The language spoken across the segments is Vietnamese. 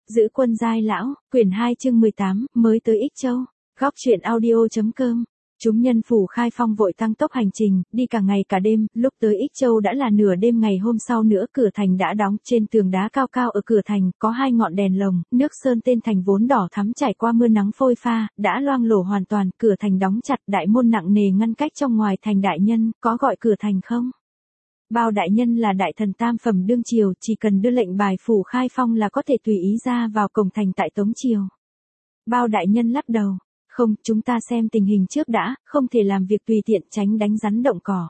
Giữ quân giai lão, quyển 2 chương 18, mới tới Ích Châu. Góc truyện audio.com. Chúng nhân phủ Khai Phong vội tăng tốc hành trình, đi cả ngày cả đêm, lúc tới Ích Châu đã là nửa đêm ngày hôm sau nữa, cửa thành đã đóng, trên tường đá cao cao ở cửa thành, có 2 ngọn đèn lồng, nước sơn tên thành vốn đỏ thắm trải qua mưa nắng phôi pha, đã loang lổ hoàn toàn, cửa thành đóng chặt, đại môn nặng nề ngăn cách trong ngoài thành. Đại nhân, có gọi cửa thành không? Bao đại nhân là đại thần tam phẩm đương triều, chỉ cần đưa lệnh bài phủ Khai Phong là có thể tùy ý ra vào cổng thành tại Tống triều. Bao đại nhân lắc đầu, không, chúng ta xem tình hình trước đã, không thể làm việc tùy tiện, tránh đánh rắn động cỏ.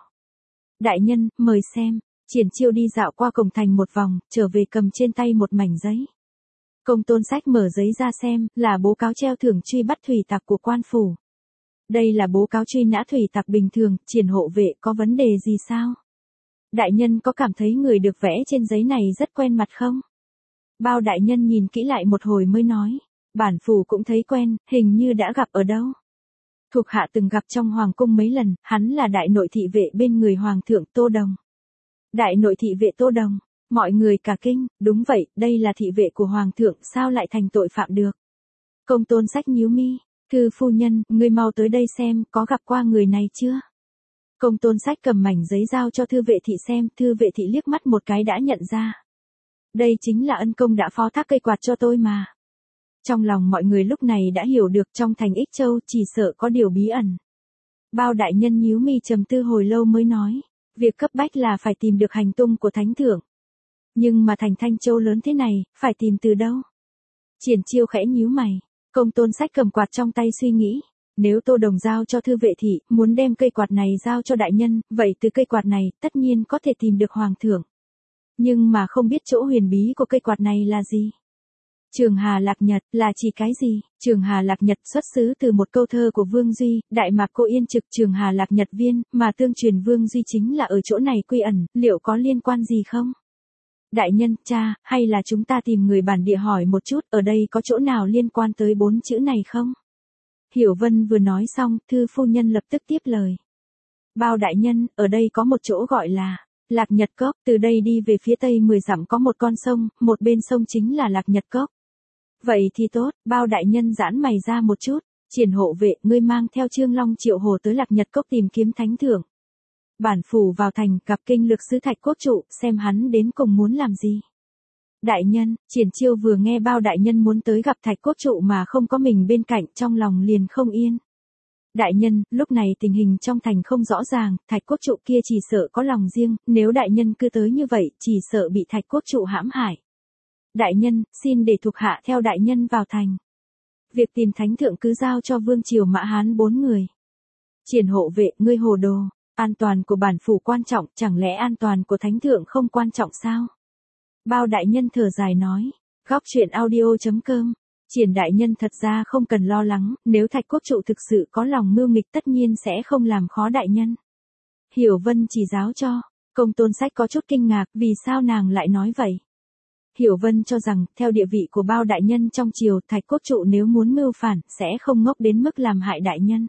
Đại nhân, mời xem. Triển Chiêu đi dạo qua cổng thành một vòng, trở về cầm trên tay một mảnh giấy. Công Tôn Sách mở giấy ra xem, là bố cáo treo thưởng truy bắt thủy tặc của quan phủ. Đây là bố cáo truy nã thủy tặc bình thường, Triển hộ vệ có vấn đề gì sao? Đại nhân có cảm thấy người được vẽ trên giấy này rất quen mặt không? Bao đại nhân nhìn kỹ lại một hồi mới nói, bản phủ cũng thấy quen, hình như đã gặp ở đâu. Thuộc hạ từng gặp trong hoàng cung mấy lần, hắn là đại nội thị vệ bên người hoàng thượng Tô Đồng. Đại nội thị vệ Tô Đồng, mọi người cả kinh, đúng vậy, đây là thị vệ của hoàng thượng, sao lại thành tội phạm được? Công Tôn Sách nhíu mi, thư phu nhân, ngươi mau tới đây xem, có gặp qua người này chưa? Công Tôn Sách cầm mảnh giấy giao cho thư vệ thị xem, thư vệ thị liếc mắt một cái đã nhận ra. Đây chính là ân công đã phó thác cây quạt cho tôi mà. Trong lòng mọi người lúc này đã hiểu được, trong thành Ích Châu chỉ sợ có điều bí ẩn. Bao đại nhân nhíu mi trầm tư hồi lâu mới nói, việc cấp bách là phải tìm được hành tung của thánh thượng. Nhưng mà thành Thanh Châu lớn thế này, phải tìm từ đâu? Triển Chiêu khẽ nhíu mày, Công Tôn Sách cầm quạt trong tay suy nghĩ. Nếu Tô Đồng giao cho thư vệ thị, muốn đem cây quạt này giao cho đại nhân, vậy từ cây quạt này, tất nhiên có thể tìm được hoàng thượng. Nhưng mà không biết chỗ huyền bí của cây quạt này là gì? Trường Hà Lạc Nhật, là chỉ cái gì? Trường Hà Lạc Nhật xuất xứ từ một câu thơ của Vương Duy, Đại Mạc Cô Yên trực Trường Hà Lạc Nhật viên, mà tương truyền Vương Duy chính là ở chỗ này quy ẩn, liệu có liên quan gì không? Đại nhân, cha, hay là chúng ta tìm người bản địa hỏi một chút, ở đây có chỗ nào liên quan tới 4 chữ này không? Hiểu Vân vừa nói xong, thư phu nhân lập tức tiếp lời. Bao đại nhân, ở đây có một chỗ gọi là Lạc Nhật Cốc, từ đây đi về phía tây 10 dặm có một con sông, một bên sông chính là Lạc Nhật Cốc. Vậy thì tốt, bao đại nhân giãn mày ra một chút, Triển hộ vệ, ngươi mang theo Trương Long Triệu Hồ tới Lạc Nhật Cốc tìm kiếm thánh thượng. Bản phủ vào thành, gặp kinh lược sứ Thạch Quốc Trụ, xem hắn đến cùng muốn làm gì. Đại nhân, Triển Chiêu vừa nghe bao đại nhân muốn tới gặp Thạch Quốc Trụ mà không có mình bên cạnh, trong lòng liền không yên. Đại nhân, lúc này tình hình trong thành không rõ ràng, Thạch Quốc Trụ kia chỉ sợ có lòng riêng, nếu đại nhân cứ tới như vậy, chỉ sợ bị Thạch Quốc Trụ hãm hại. Đại nhân, xin để thuộc hạ theo đại nhân vào thành. Việc tìm thánh thượng cứ giao cho vương triều Mã Hán 4 người. Triển hộ vệ, ngươi hồ đồ, an toàn của bản phủ quan trọng, chẳng lẽ an toàn của thánh thượng không quan trọng sao? Bao đại nhân thở dài nói, góc truyện audio.com. Triển đại nhân thật ra không cần lo lắng, nếu Thạch Quốc Trụ thực sự có lòng mưu nghịch tất nhiên sẽ không làm khó đại nhân. Hiểu Vân chỉ giáo cho, Công Tôn Sách có chút kinh ngạc, vì sao nàng lại nói vậy? Hiểu Vân cho rằng, theo địa vị của bao đại nhân trong triều, Thạch Quốc Trụ nếu muốn mưu phản, sẽ không ngốc đến mức làm hại đại nhân.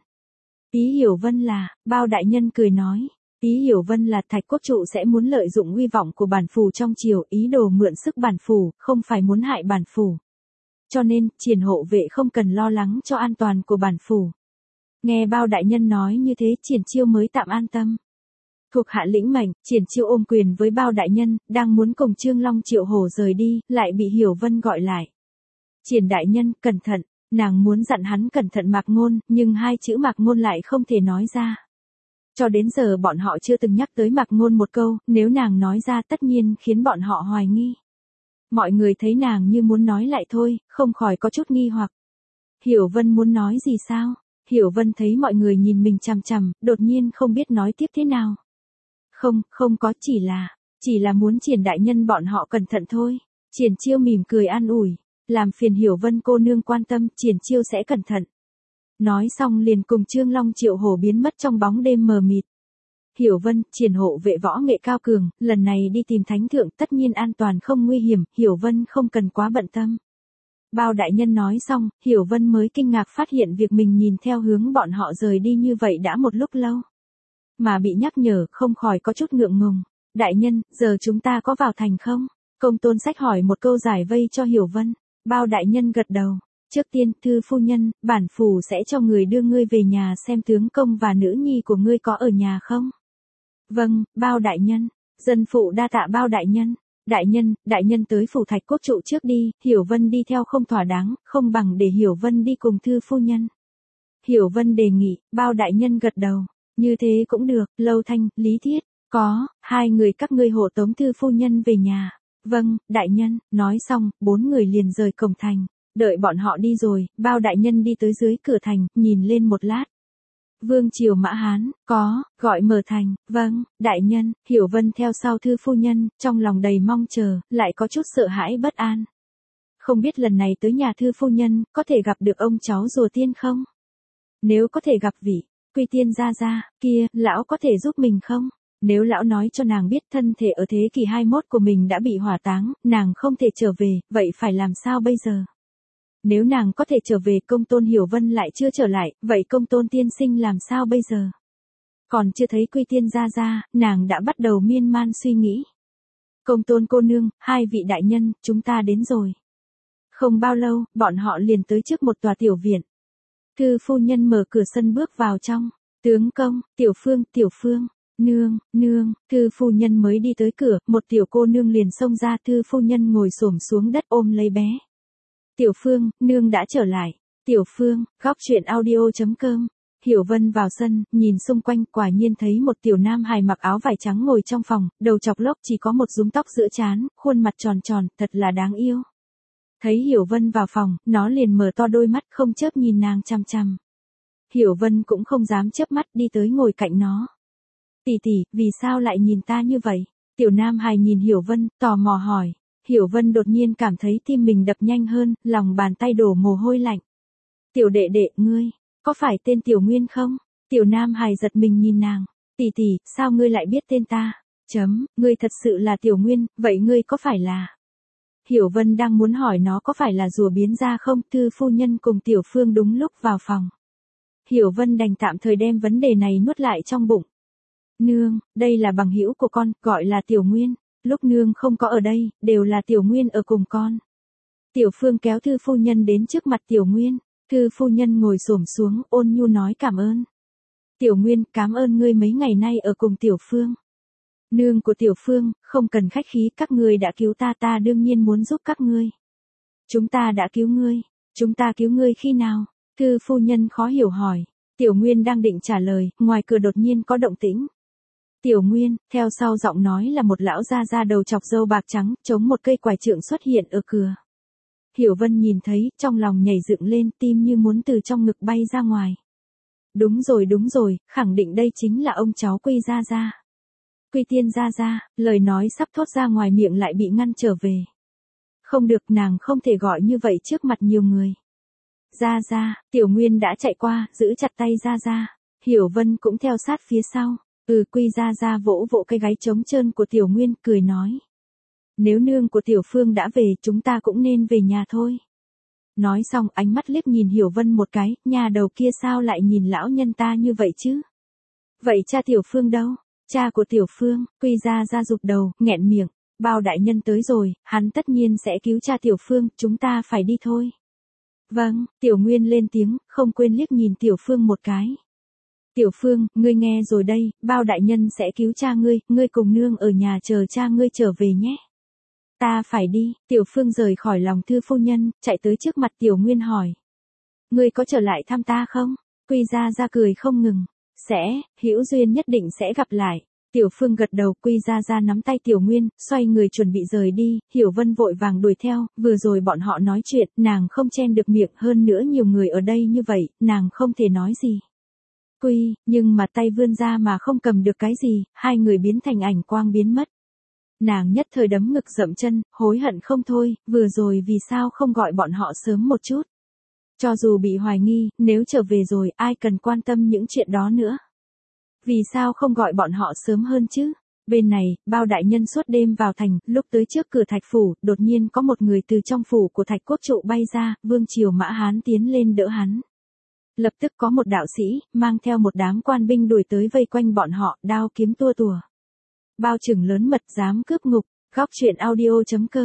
Ý Hiểu Vân là, bao đại nhân cười nói, ý Hiểu Vân là Thạch Quốc Trụ sẽ muốn lợi dụng uy vọng của bản phủ trong triều, ý đồ mượn sức bản phủ, không phải muốn hại bản phủ. Cho nên, Triển hộ vệ không cần lo lắng cho an toàn của bản phủ. Nghe bao đại nhân nói như thế, Triển Chiêu mới tạm an tâm. Thuộc hạ lĩnh mệnh, Triển Chiêu ôm quyền với bao đại nhân, đang muốn cùng Trương Long Triệu Hổ rời đi, lại bị Hiểu Vân gọi lại. Triển đại nhân, cẩn thận, nàng muốn dặn hắn cẩn thận Mạc Ngôn, nhưng 2 chữ Mạc Ngôn lại không thể nói ra. Cho đến giờ bọn họ chưa từng nhắc tới Mạc Ngôn một câu, nếu nàng nói ra tất nhiên khiến bọn họ hoài nghi. Mọi người thấy nàng như muốn nói lại thôi, không khỏi có chút nghi hoặc. Hiểu Vân muốn nói gì sao? Hiểu Vân thấy mọi người nhìn mình chằm chằm, đột nhiên không biết nói tiếp thế nào. Không có, chỉ là muốn Triển đại nhân bọn họ cẩn thận thôi. Triển Chiêu mỉm cười an ủi, làm phiền Hiểu Vân cô nương quan tâm, Triển Chiêu sẽ cẩn thận. Nói xong liền cùng Trương Long Triệu Hổ biến mất trong bóng đêm mờ mịt. Hiểu Vân, Triển hộ vệ võ nghệ cao cường, lần này đi tìm thánh thượng tất nhiên an toàn không nguy hiểm, Hiểu Vân không cần quá bận tâm. Bao đại nhân nói xong, Hiểu Vân mới kinh ngạc phát hiện việc mình nhìn theo hướng bọn họ rời đi như vậy đã một lúc lâu. Mà bị nhắc nhở, không khỏi có chút ngượng ngùng. Đại nhân, giờ chúng ta có vào thành không? Công Tôn Sách hỏi một câu giải vây cho Hiểu Vân. Bao đại nhân gật đầu. Trước tiên, thư phu nhân, bản phủ sẽ cho người đưa ngươi về nhà xem tướng công và nữ nhi của ngươi có ở nhà không? Vâng, Bao đại nhân. Dân phụ đa tạ Bao đại nhân. Đại nhân tới phủ Thạch Cốt Trụ trước đi, Hiểu Vân đi theo không thỏa đáng, không bằng để Hiểu Vân đi cùng thư phu nhân. Hiểu Vân đề nghị, Bao đại nhân gật đầu. Như thế cũng được, Lâu Thanh, Lý Thiết, có, hai người các ngươi hộ tống thư phu nhân về nhà. Vâng, đại nhân, nói xong, bốn người liền rời cổng thành. Đợi bọn họ đi rồi, Bao đại nhân đi tới dưới cửa thành, nhìn lên một lát. Vương triều Mã Hán, có, gọi mở thành, vâng, đại nhân, Hiểu Vân theo sau thư phu nhân, trong lòng đầy mong chờ, lại có chút sợ hãi bất an. Không biết lần này tới nhà thư phu nhân, có thể gặp được ông cháu rùa tiên không? Nếu có thể gặp vị, Quy Tiên gia gia, kia, lão có thể giúp mình không? Nếu lão nói cho nàng biết thân thể ở thế kỷ 21 của mình đã bị hỏa táng, nàng không thể trở về, vậy phải làm sao bây giờ? Nếu nàng có thể trở về Công Tôn Hiểu Vân lại chưa trở lại, vậy Công Tôn tiên sinh làm sao bây giờ? Còn chưa thấy Quy Tiên gia gia, nàng đã bắt đầu miên man suy nghĩ. Công Tôn cô nương, hai vị đại nhân, chúng ta đến rồi. Không bao lâu, bọn họ liền tới trước một tòa tiểu viện. Thư phu nhân mở cửa sân bước vào trong. Tướng công, tiểu phương, nương, thư phu nhân mới đi tới cửa, một tiểu cô nương liền xông ra, thư phu nhân ngồi xổm xuống đất ôm lấy bé. Tiểu Phương, nương đã trở lại. Tiểu Phương, góc truyện audio.com. Hiểu Vân vào sân, nhìn xung quanh, quả nhiên thấy một tiểu nam hài mặc áo vải trắng ngồi trong phòng, đầu chọc lốc chỉ có một rúm tóc giữa trán, khuôn mặt tròn tròn, thật là đáng yêu. Thấy Hiểu Vân vào phòng, nó liền mở to đôi mắt không chớp nhìn nàng chằm chằm. Hiểu Vân cũng không dám chớp mắt đi tới ngồi cạnh nó. Tỷ, vì sao lại nhìn ta như vậy? Tiểu nam hài nhìn Hiểu Vân, tò mò hỏi. Hiểu Vân đột nhiên cảm thấy tim mình đập nhanh hơn, lòng bàn tay đổ mồ hôi lạnh. Tiểu đệ đệ, ngươi, có phải tên Tiểu Nguyên không? Tiểu nam hài giật mình nhìn nàng. Tỷ, sao ngươi lại biết tên ta? Ngươi thật sự là Tiểu Nguyên, vậy ngươi có phải là... Hiểu Vân đang muốn hỏi nó có phải là rùa biến ra không, thư phu nhân cùng Tiểu Phương đúng lúc vào phòng. Hiểu Vân đành tạm thời đem vấn đề này nuốt lại trong bụng. Nương, đây là bằng hữu của con, gọi là Tiểu Nguyên. Lúc nương không có ở đây, đều là Tiểu Nguyên ở cùng con. Tiểu Phương kéo thư phu nhân đến trước mặt Tiểu Nguyên. Thư phu nhân ngồi xổm xuống, ôn nhu nói cảm ơn. Tiểu Nguyên, cảm ơn ngươi mấy ngày nay ở cùng Tiểu Phương. Nương của Tiểu Phương, không cần khách khí, các ngươi đã cứu ta đương nhiên muốn giúp các ngươi. Chúng ta đã cứu ngươi. Chúng ta cứu ngươi khi nào? Thư phu nhân khó hiểu hỏi. Tiểu Nguyên đang định trả lời, ngoài cửa đột nhiên có động tĩnh. Tiểu Nguyên, theo sau giọng nói là một lão gia đầu chọc râu bạc trắng, chống một cây quải trượng xuất hiện ở cửa. Hiểu Vân nhìn thấy, trong lòng nhảy dựng lên, tim như muốn từ trong ngực bay ra ngoài. Đúng rồi, khẳng định đây chính là ông cháu Quy gia gia. Quy Tiên gia gia, lời nói sắp thốt ra ngoài miệng lại bị ngăn trở về. Không được, nàng không thể gọi như vậy trước mặt nhiều người. Gia, Tiểu Nguyên đã chạy qua, giữ chặt tay Gia. Hiểu Vân cũng theo sát phía sau. Quy Gia vỗ vỗ cái gáy trống trơn của Tiểu Nguyên, cười nói. Nếu nương của Tiểu Phương đã về, chúng ta cũng nên về nhà thôi. Nói xong ánh mắt liếc nhìn Hiểu Vân một cái, nhà đầu kia sao lại nhìn lão nhân ta như vậy chứ? Vậy cha Tiểu Phương đâu? Cha của Tiểu Phương, Quy Gia rụt đầu, nghẹn miệng. Bao đại nhân tới rồi, hắn tất nhiên sẽ cứu cha Tiểu Phương, chúng ta phải đi thôi. Vâng, Tiểu Nguyên lên tiếng, không quên liếc nhìn Tiểu Phương một cái. Tiểu Phương, ngươi nghe rồi đây, Bao đại nhân sẽ cứu cha ngươi cùng nương ở nhà chờ cha ngươi trở về nhé. Ta phải đi, Tiểu Phương rời khỏi lòng thư phu nhân, chạy tới trước mặt Tiểu Nguyên hỏi. Ngươi có trở lại thăm ta không? Quy Gia cười không ngừng. Sẽ, hữu duyên nhất định sẽ gặp lại. Tiểu Phương gật đầu, Quy Gia nắm tay Tiểu Nguyên, xoay người chuẩn bị rời đi, Hiểu Vân vội vàng đuổi theo, vừa rồi bọn họ nói chuyện, nàng không chen được miệng, hơn nữa nhiều người ở đây như vậy, nàng không thể nói gì. Nhưng mà tay vươn ra mà không cầm được cái gì, hai người biến thành ảnh quang biến mất. Nàng nhất thời đấm ngực dậm chân, hối hận không thôi, vừa rồi vì sao không gọi bọn họ sớm một chút. Cho dù bị hoài nghi, nếu trở về rồi, ai cần quan tâm những chuyện đó nữa. Vì sao không gọi bọn họ sớm hơn chứ? Bên này, Bao đại nhân suốt đêm vào thành, lúc tới trước cửa Thạch phủ, đột nhiên có một người từ trong phủ của Thạch Cốt Trụ bay ra, Vương triều Mã Hán tiến lên đỡ hắn. Lập tức có một đạo sĩ, mang theo một đám quan binh đuổi tới vây quanh bọn họ, đao kiếm tua tùa. Bao trừng lớn mật dám cướp ngục, góc truyện audio.com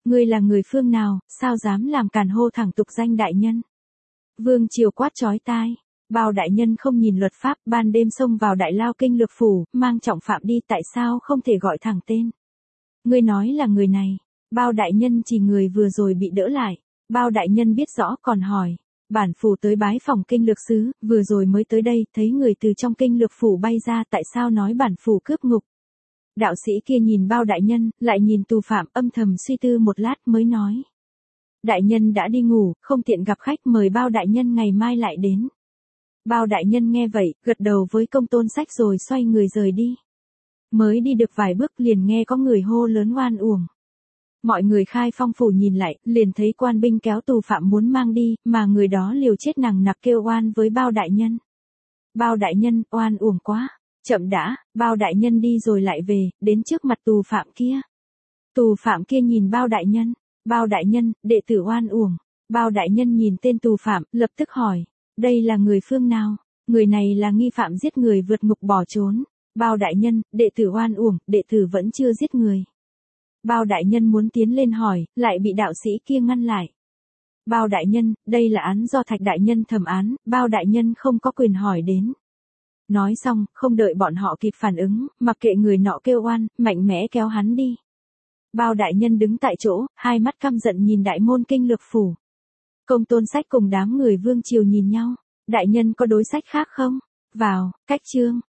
Ngươi là người phương nào, sao dám làm càn hô thẳng tục danh đại nhân. Vương triều quát chói tai. Bao đại nhân không nhìn luật pháp, ban đêm xông vào đại lao kinh lược phủ, mang trọng phạm đi, tại sao không thể gọi thẳng tên. Ngươi nói là người này. Bao đại nhân chỉ người vừa rồi bị đỡ lại. Bao đại nhân biết rõ còn hỏi. Bản phủ tới bái phòng kinh lược sứ, vừa rồi mới tới đây, thấy người từ trong kinh lược phủ bay ra, tại sao nói bản phủ cướp ngục. Đạo sĩ kia nhìn bao đại nhân, lại nhìn tù phạm, âm thầm suy tư một lát mới nói. Đại nhân đã đi ngủ, không tiện gặp khách, mời bao đại nhân ngày mai lại đến. Bao đại nhân nghe vậy, gật đầu với Công Tôn Sách rồi xoay người rời đi. Mới đi được vài bước liền nghe có người hô lớn oan uổng. Mọi người Khai Phong phủ nhìn lại, liền thấy quan binh kéo tù phạm muốn mang đi, mà người đó liều chết nằng nặc kêu oan với bao đại nhân. Bao đại nhân, oan uổng quá. Chậm đã, bao đại nhân đi rồi lại về, đến trước mặt tù phạm kia. Tù phạm kia nhìn bao đại nhân. Bao đại nhân, đệ tử oan uổng. Bao đại nhân nhìn tên tù phạm, lập tức hỏi. Đây là người phương nào? Người này là nghi phạm giết người vượt ngục bỏ trốn. Bao đại nhân, đệ tử oan uổng, đệ tử vẫn chưa giết người. Bao đại nhân muốn tiến lên hỏi, lại bị đạo sĩ kia ngăn lại. Bao đại nhân, đây là án do Thạch đại nhân thẩm án, bao đại nhân không có quyền hỏi đến. Nói xong, không đợi bọn họ kịp phản ứng, mặc kệ người nọ kêu oan, mạnh mẽ kéo hắn đi. Bao đại nhân đứng tại chỗ, hai mắt căm giận nhìn đại môn kinh lược phủ. Công Tôn Sách cùng đám người vương triều nhìn nhau. Đại nhân có đối sách khác không? Vào, cách chương.